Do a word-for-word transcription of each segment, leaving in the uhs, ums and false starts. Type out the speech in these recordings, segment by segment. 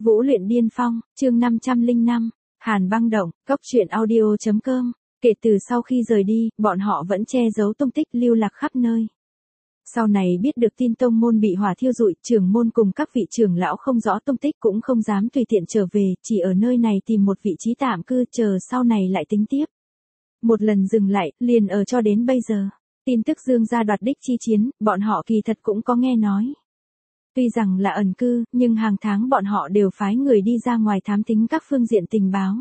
Vũ luyện điên phong, chương năm trăm lẻ năm, Hàn băng động, cốc truyện audio chấm com. Kể từ sau khi rời đi, bọn họ vẫn che giấu tung tích lưu lạc khắp nơi. Sau này biết được tin tông môn bị hỏa thiêu rụi, trưởng môn cùng các vị trưởng lão không rõ tung tích cũng không dám tùy tiện trở về, chỉ ở nơi này tìm một vị trí tạm cư chờ sau này lại tính tiếp. Một lần dừng lại, liền ở cho đến bây giờ. Tin tức Dương gia đoạt đích chi chiến, bọn họ kỳ thật cũng có nghe nói. Tuy rằng là ẩn cư, nhưng hàng tháng bọn họ đều phái người đi ra ngoài thám thính các phương diện tình báo.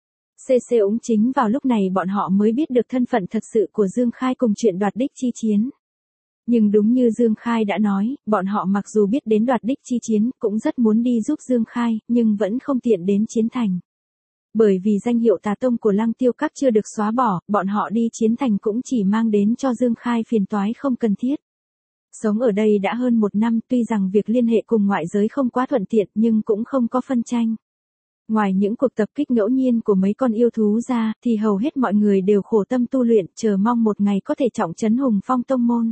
xê xê úng chính vào lúc này bọn họ mới biết được thân phận thật sự của Dương Khai cùng chuyện đoạt đích chi chiến. Nhưng đúng như Dương Khai đã nói, bọn họ mặc dù biết đến đoạt đích chi chiến, cũng rất muốn đi giúp Dương Khai, nhưng vẫn không tiện đến chiến thành. Bởi vì danh hiệu tà tông của Lăng Tiêu Các chưa được xóa bỏ, bọn họ đi chiến thành cũng chỉ mang đến cho Dương Khai phiền toái không cần thiết. Sống ở đây đã hơn một năm, tuy rằng việc liên hệ cùng ngoại giới không quá thuận tiện nhưng cũng không có phân tranh. Ngoài những cuộc tập kích ngẫu nhiên của mấy con yêu thú ra, thì hầu hết mọi người đều khổ tâm tu luyện, chờ mong một ngày có thể trọng trấn hùng phong tông môn.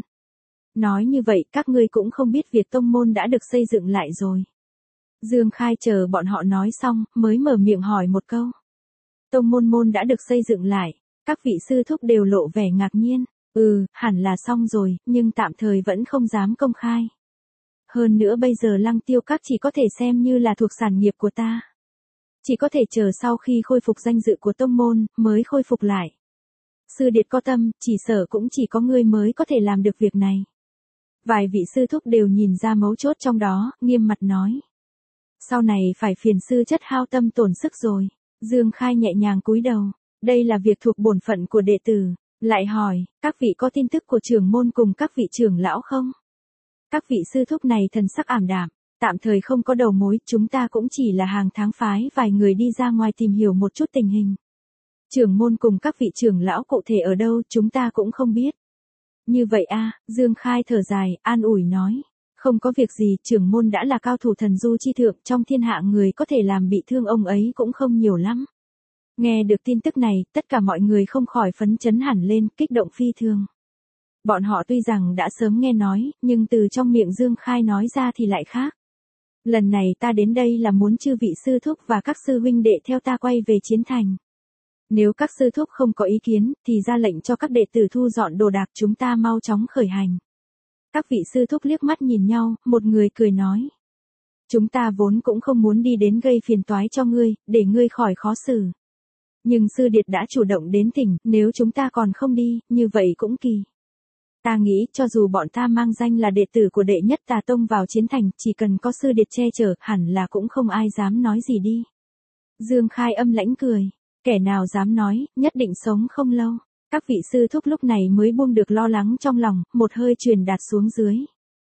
Nói như vậy, các ngươi cũng không biết việc tông môn đã được xây dựng lại rồi. Dương Khai chờ bọn họ nói xong, mới mở miệng hỏi một câu. Tông môn môn đã được xây dựng lại, các vị sư thúc đều lộ vẻ ngạc nhiên. Ừ, hẳn là xong rồi, nhưng tạm thời vẫn không dám công khai. Hơn nữa bây giờ Lăng Tiêu Các chỉ có thể xem như là thuộc sản nghiệp của ta. Chỉ có thể chờ sau khi khôi phục danh dự của tông môn, mới khôi phục lại. Sư điệt có tâm, chỉ sợ cũng chỉ có ngươi mới có thể làm được việc này. Vài vị sư thúc đều nhìn ra mấu chốt trong đó, nghiêm mặt nói. Sau này phải phiền sư chất hao tâm tổn sức rồi. Dương Khai nhẹ nhàng cúi đầu. Đây là việc thuộc bổn phận của đệ tử. Lại hỏi, các vị có tin tức của trưởng môn cùng các vị trưởng lão không? Các vị sư thúc này thần sắc ảm đạm, tạm thời không có đầu mối, chúng ta cũng chỉ là hàng tháng phái vài người đi ra ngoài tìm hiểu một chút tình hình. Trưởng môn cùng các vị trưởng lão cụ thể ở đâu chúng ta cũng không biết. Như vậy a, Dương Khai thở dài, an ủi nói. Không có việc gì, trưởng môn đã là cao thủ thần du chi thượng, trong thiên hạ người có thể làm bị thương ông ấy cũng không nhiều lắm. Nghe được tin tức này, tất cả mọi người không khỏi phấn chấn hẳn lên, kích động phi thường. Bọn họ tuy rằng đã sớm nghe nói, nhưng từ trong miệng Dương Khai nói ra thì lại khác. Lần này ta đến đây là muốn chư vị sư thúc và các sư huynh đệ theo ta quay về chiến thành. Nếu các sư thúc không có ý kiến, thì ra lệnh cho các đệ tử thu dọn đồ đạc chúng ta mau chóng khởi hành. Các vị sư thúc liếc mắt nhìn nhau, một người cười nói. Chúng ta vốn cũng không muốn đi đến gây phiền toái cho ngươi, để ngươi khỏi khó xử. Nhưng sư điệt đã chủ động đến thỉnh, nếu chúng ta còn không đi, như vậy cũng kỳ. Ta nghĩ, cho dù bọn ta mang danh là đệ tử của đệ nhất tà tông vào chiến thành, chỉ cần có sư điệt che chở, hẳn là cũng không ai dám nói gì đi. Dương Khai âm lãnh cười, kẻ nào dám nói, nhất định sống không lâu. Các vị sư thúc lúc này mới buông được lo lắng trong lòng, một hơi truyền đạt xuống dưới.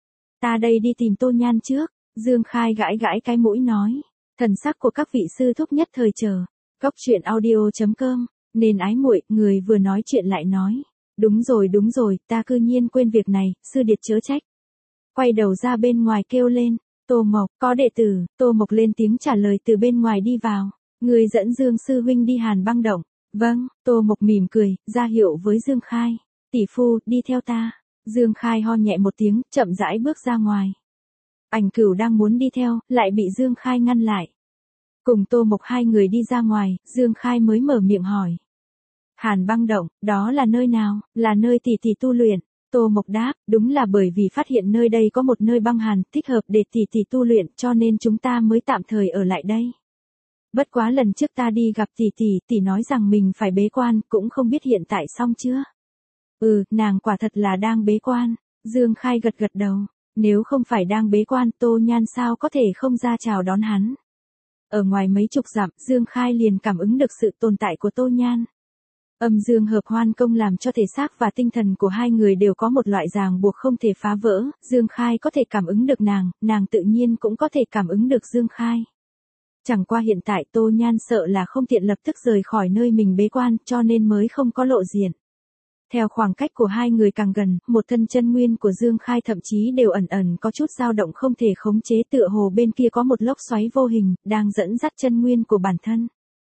Ta đây đi tìm Tô Nhan trước, Dương Khai gãi gãi cái mũi nói. Thần sắc của các vị sư thúc nhất thời chờ. Cốc truyện audio chấm com, nên ái muội, người vừa nói chuyện lại nói. Đúng rồi đúng rồi, ta cư nhiên quên việc này, sư điệt chớ trách. Quay đầu ra bên ngoài kêu lên, Tô Mộc, có đệ tử, Tô Mộc lên tiếng trả lời từ bên ngoài đi vào. Người dẫn Dương sư huynh đi Hàn băng động. Vâng, Tô Mộc mỉm cười, ra hiệu với Dương Khai. Tỷ phu, đi theo ta. Dương Khai ho nhẹ một tiếng, chậm rãi bước ra ngoài. Ảnh Cửu đang muốn đi theo, lại bị Dương Khai ngăn lại. Cùng Tô Mộc hai người đi ra ngoài, Dương Khai mới mở miệng hỏi. Hàn băng động, đó là nơi nào, là nơi tỷ tỷ tu luyện. Tô Mộc đáp, đúng là bởi vì phát hiện nơi đây có một nơi băng hàn, thích hợp để tỷ tỷ tu luyện, cho nên chúng ta mới tạm thời ở lại đây. Bất quá lần trước ta đi gặp tỷ tỷ, tỷ nói rằng mình phải bế quan, cũng không biết hiện tại xong chưa. Ừ, nàng quả thật là đang bế quan. Dương Khai gật gật đầu, nếu không phải đang bế quan, Tô Nhan sao có thể không ra chào đón hắn. Ở ngoài mấy chục dặm, Dương Khai liền cảm ứng được sự tồn tại của Tô Nhan. Âm dương hợp hoan công làm cho thể xác và tinh thần của hai người đều có một loại ràng buộc không thể phá vỡ, Dương Khai có thể cảm ứng được nàng, nàng tự nhiên cũng có thể cảm ứng được Dương Khai. Chẳng qua hiện tại Tô Nhan sợ là không tiện lập tức rời khỏi nơi mình bế quan, cho nên mới không có lộ diện. Theo khoảng cách của hai người càng gần, một thân chân nguyên của Dương Khai thậm chí đều ẩn ẩn có chút dao động không thể khống chế, tựa hồ bên kia có một lốc xoáy vô hình, đang dẫn dắt chân nguyên của bản thân.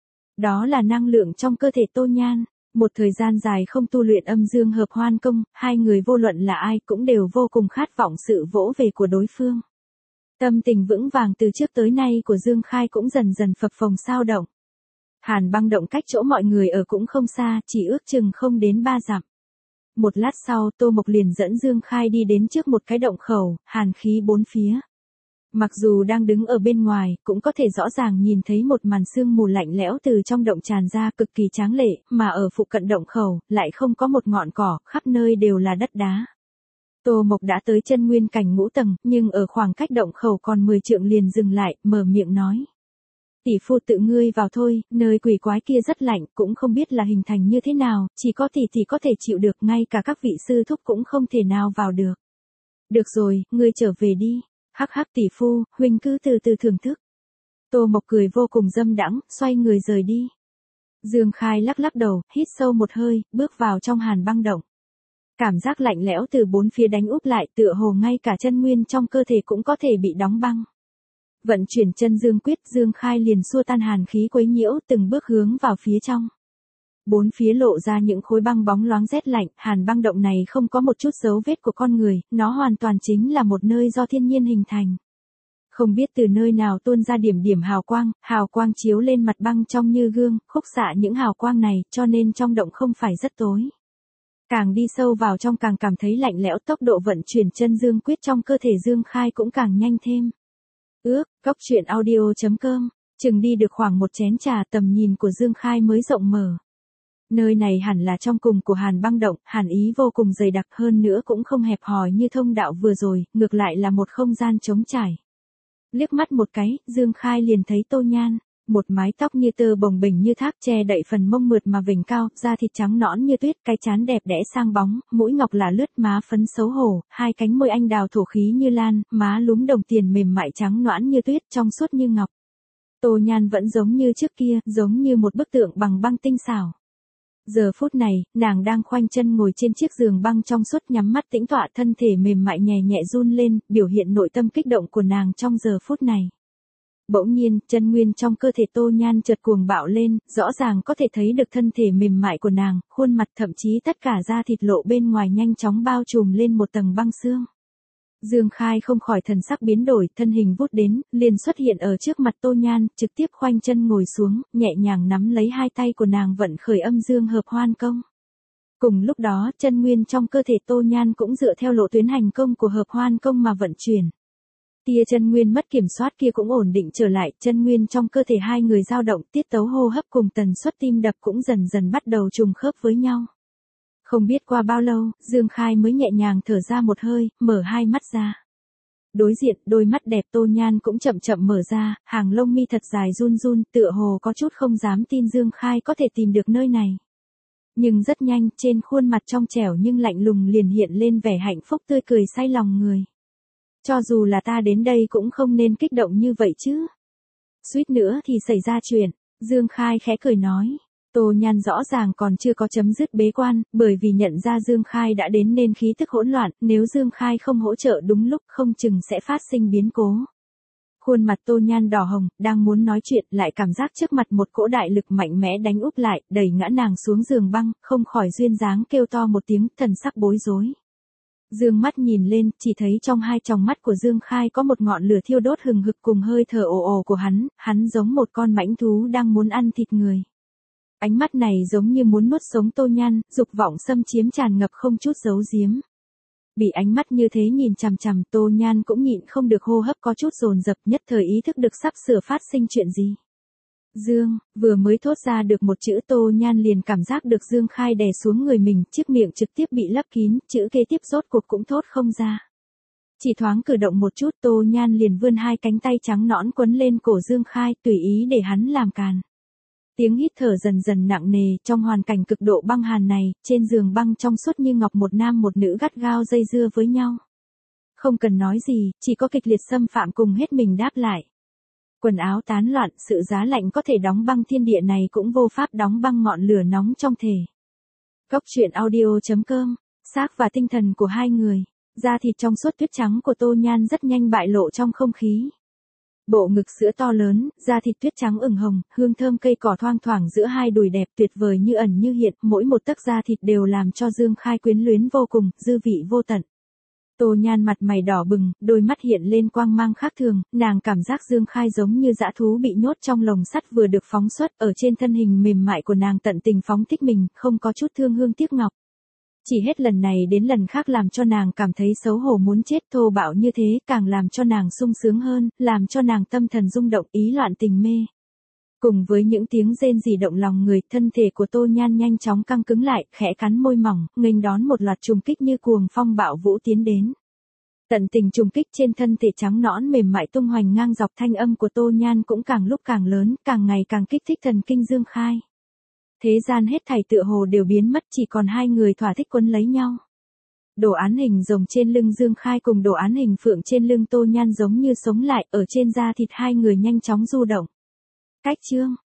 Đó là năng lượng trong cơ thể Tô Nhan. Một thời gian dài không tu luyện âm dương hợp hoan công, hai người vô luận là ai cũng đều vô cùng khát vọng sự vỗ về của đối phương. Tâm tình vững vàng từ trước tới nay của Dương Khai cũng dần dần phập phồng xao động. Hàn băng động cách chỗ mọi người ở cũng không xa, chỉ ước chừng không đến ba dặm. Một lát sau, Tô Mộc liền dẫn Dương Khai đi đến trước một cái động khẩu, hàn khí bốn phía. Mặc dù đang đứng ở bên ngoài, cũng có thể rõ ràng nhìn thấy một màn sương mù lạnh lẽo từ trong động tràn ra cực kỳ tráng lệ, mà ở phụ cận động khẩu, lại không có một ngọn cỏ, khắp nơi đều là đất đá. Tô Mộc đã tới chân nguyên cảnh ngũ tầng, nhưng ở khoảng cách động khẩu còn mười trượng liền dừng lại, mở miệng nói. Tỷ phu tự ngươi vào thôi, nơi quỷ quái kia rất lạnh, cũng không biết là hình thành như thế nào, chỉ có tỷ tỷ có thể chịu được, ngay cả các vị sư thúc cũng không thể nào vào được. Được rồi, ngươi trở về đi. Hắc hắc tỷ phu, huynh cứ từ từ thưởng thức. Tô Mộc cười vô cùng dâm đãng, xoay người rời đi. Dương Khai lắc lắc đầu, hít sâu một hơi, bước vào trong hàn băng động. Cảm giác lạnh lẽo từ bốn phía đánh úp lại, tựa hồ ngay cả chân nguyên trong cơ thể cũng có thể bị đóng băng. Vận chuyển chân dương quyết, Dương Khai liền xua tan hàn khí quấy nhiễu, từng bước hướng vào phía trong. Bốn phía lộ ra những khối băng bóng loáng rét lạnh, hàn băng động này không có một chút dấu vết của con người, nó hoàn toàn chính là một nơi do thiên nhiên hình thành. Không biết từ nơi nào tuôn ra điểm điểm hào quang, hào quang chiếu lên mặt băng trong như gương, khúc xạ những hào quang này, cho nên trong động không phải rất tối. Càng đi sâu vào trong càng cảm thấy lạnh lẽo, tốc độ vận chuyển chân dương quyết trong cơ thể Dương Khai cũng càng nhanh thêm. Ước, Cóc Truyện Audio chấm com, chừng đi được khoảng một chén trà, tầm nhìn của Dương Khai mới rộng mở. Nơi này hẳn là trong cùng của hàn băng động, hàn ý vô cùng dày đặc, hơn nữa cũng không hẹp hòi như thông đạo vừa rồi, ngược lại là một không gian trống trải. Liếc mắt một cái, Dương Khai liền thấy Tô Nhan, một mái tóc như tơ bồng bềnh như thác che đậy phần mông mượt mà vểnh cao, da thịt trắng nõn như tuyết, cái trán đẹp đẽ sang bóng, mũi ngọc là lướt, má phấn xấu hổ, hai cánh môi anh đào thổ khí như lan, má lúm đồng tiền mềm mại trắng nõn như tuyết, trong suốt như ngọc. Tô Nhan vẫn giống như trước kia, giống như một bức tượng bằng băng tinh xảo. Giờ phút này, nàng đang khoanh chân ngồi trên chiếc giường băng trong suốt, nhắm mắt tĩnh tọa, thân thể mềm mại nhẹ nhẹ run lên, biểu hiện nội tâm kích động của nàng trong giờ phút này. Bỗng nhiên, chân nguyên trong cơ thể Tô Nhan chợt cuồng bạo lên, rõ ràng có thể thấy được thân thể mềm mại của nàng, khuôn mặt thậm chí tất cả da thịt lộ bên ngoài nhanh chóng bao trùm lên một tầng băng xương. Dương Khai không khỏi thần sắc biến đổi, thân hình vút đến, liền xuất hiện ở trước mặt Tô Nhan, trực tiếp khoanh chân ngồi xuống, nhẹ nhàng nắm lấy hai tay của nàng vận khởi âm dương hợp hoan công. Cùng lúc đó, chân nguyên trong cơ thể Tô Nhan cũng dựa theo lộ tuyến hành công của hợp hoan công mà vận chuyển. Tia chân nguyên mất kiểm soát kia cũng ổn định trở lại, chân nguyên trong cơ thể hai người dao động, tiết tấu hô hấp cùng tần suất tim đập cũng dần dần bắt đầu trùng khớp với nhau. Không biết qua bao lâu, Dương Khai mới nhẹ nhàng thở ra một hơi, mở hai mắt ra. Đối diện, đôi mắt đẹp Tô Nhan cũng chậm chậm mở ra, hàng lông mi thật dài run run, tựa hồ có chút không dám tin Dương Khai có thể tìm được nơi này. Nhưng rất nhanh, trên khuôn mặt trong trẻo nhưng lạnh lùng liền hiện lên vẻ hạnh phúc tươi cười say lòng người. Cho dù là ta đến đây cũng không nên kích động như vậy chứ. Suýt nữa thì xảy ra chuyện, Dương Khai khẽ cười nói. Tô Nhan rõ ràng còn chưa có chấm dứt bế quan, bởi vì nhận ra Dương Khai đã đến nên khí tức hỗn loạn, nếu Dương Khai không hỗ trợ đúng lúc không chừng sẽ phát sinh biến cố. Khuôn mặt Tô Nhan đỏ hồng, đang muốn nói chuyện, lại cảm giác trước mặt một cỗ đại lực mạnh mẽ đánh úp lại, đẩy ngã nàng xuống giường băng, không khỏi duyên dáng kêu to một tiếng, thần sắc bối rối. Dương mắt nhìn lên, chỉ thấy trong hai tròng mắt của Dương Khai có một ngọn lửa thiêu đốt hừng hực cùng hơi thở ồ ồ của hắn, hắn giống một con mãnh thú đang muốn ăn thịt người. Ánh mắt này giống như muốn nuốt sống Tô Nhan, dục vọng xâm chiếm tràn ngập không chút giấu giếm. Bị ánh mắt như thế nhìn chằm chằm, Tô Nhan cũng nhịn không được, hô hấp có chút dồn dập, nhất thời ý thức được sắp sửa phát sinh chuyện gì. Dương, vừa mới thốt ra được một chữ, Tô Nhan liền cảm giác được Dương Khai đè xuống người mình, chiếc miệng trực tiếp bị lấp kín, chữ kế tiếp rốt cuộc cũng thốt không ra. Chỉ thoáng cử động một chút, Tô Nhan liền vươn hai cánh tay trắng nõn quấn lên cổ Dương Khai, tùy ý để hắn làm càn. Tiếng hít thở dần dần nặng nề, trong hoàn cảnh cực độ băng hàn này, trên giường băng trong suốt như ngọc, một nam một nữ gắt gao dây dưa với nhau. Không cần nói gì, chỉ có kịch liệt xâm phạm cùng hết mình đáp lại. Quần áo tán loạn, sự giá lạnh có thể đóng băng thiên địa này cũng vô pháp đóng băng ngọn lửa nóng trong thể. Cóc Truyện Audio chấm com, xác và tinh thần của hai người, da thịt trong suốt tuyết trắng của Tô Nhan rất nhanh bại lộ trong không khí. Bộ ngực sữa to lớn, da thịt tuyết trắng ửng hồng, hương thơm cây cỏ thoang thoảng giữa hai đùi đẹp tuyệt vời như ẩn như hiện, mỗi một tấc da thịt đều làm cho Dương Khai quyến luyến vô cùng, dư vị vô tận. Tô Nhan mặt mày đỏ bừng, đôi mắt hiện lên quang mang khác thường, nàng cảm giác Dương Khai giống như dã thú bị nhốt trong lồng sắt vừa được phóng xuất, ở trên thân hình mềm mại của nàng tận tình phóng thích mình, không có chút thương hương tiếc ngọc. Chỉ hết lần này đến lần khác làm cho nàng cảm thấy xấu hổ muốn chết, thô bạo như thế, càng làm cho nàng sung sướng hơn, làm cho nàng tâm thần rung động, ý loạn tình mê. Cùng với những tiếng rên rỉ động lòng người, thân thể của Tô Nhan nhanh chóng căng cứng lại, khẽ cắn môi mỏng, nghênh đón một loạt trùng kích như cuồng phong bạo vũ tiến đến. Tận tình trùng kích trên thân thể trắng nõn mềm mại tung hoành ngang dọc, thanh âm của Tô Nhan cũng càng lúc càng lớn, càng ngày càng kích thích thần kinh Dương Khai. Thế gian hết thảy tựa hồ đều biến mất, chỉ còn hai người thỏa thích quấn lấy nhau. Đồ án hình rồng trên lưng Dương Khai cùng đồ án hình phượng trên lưng Tô Nhan giống như sống lại, ở trên da thịt hai người nhanh chóng du động. Cách chương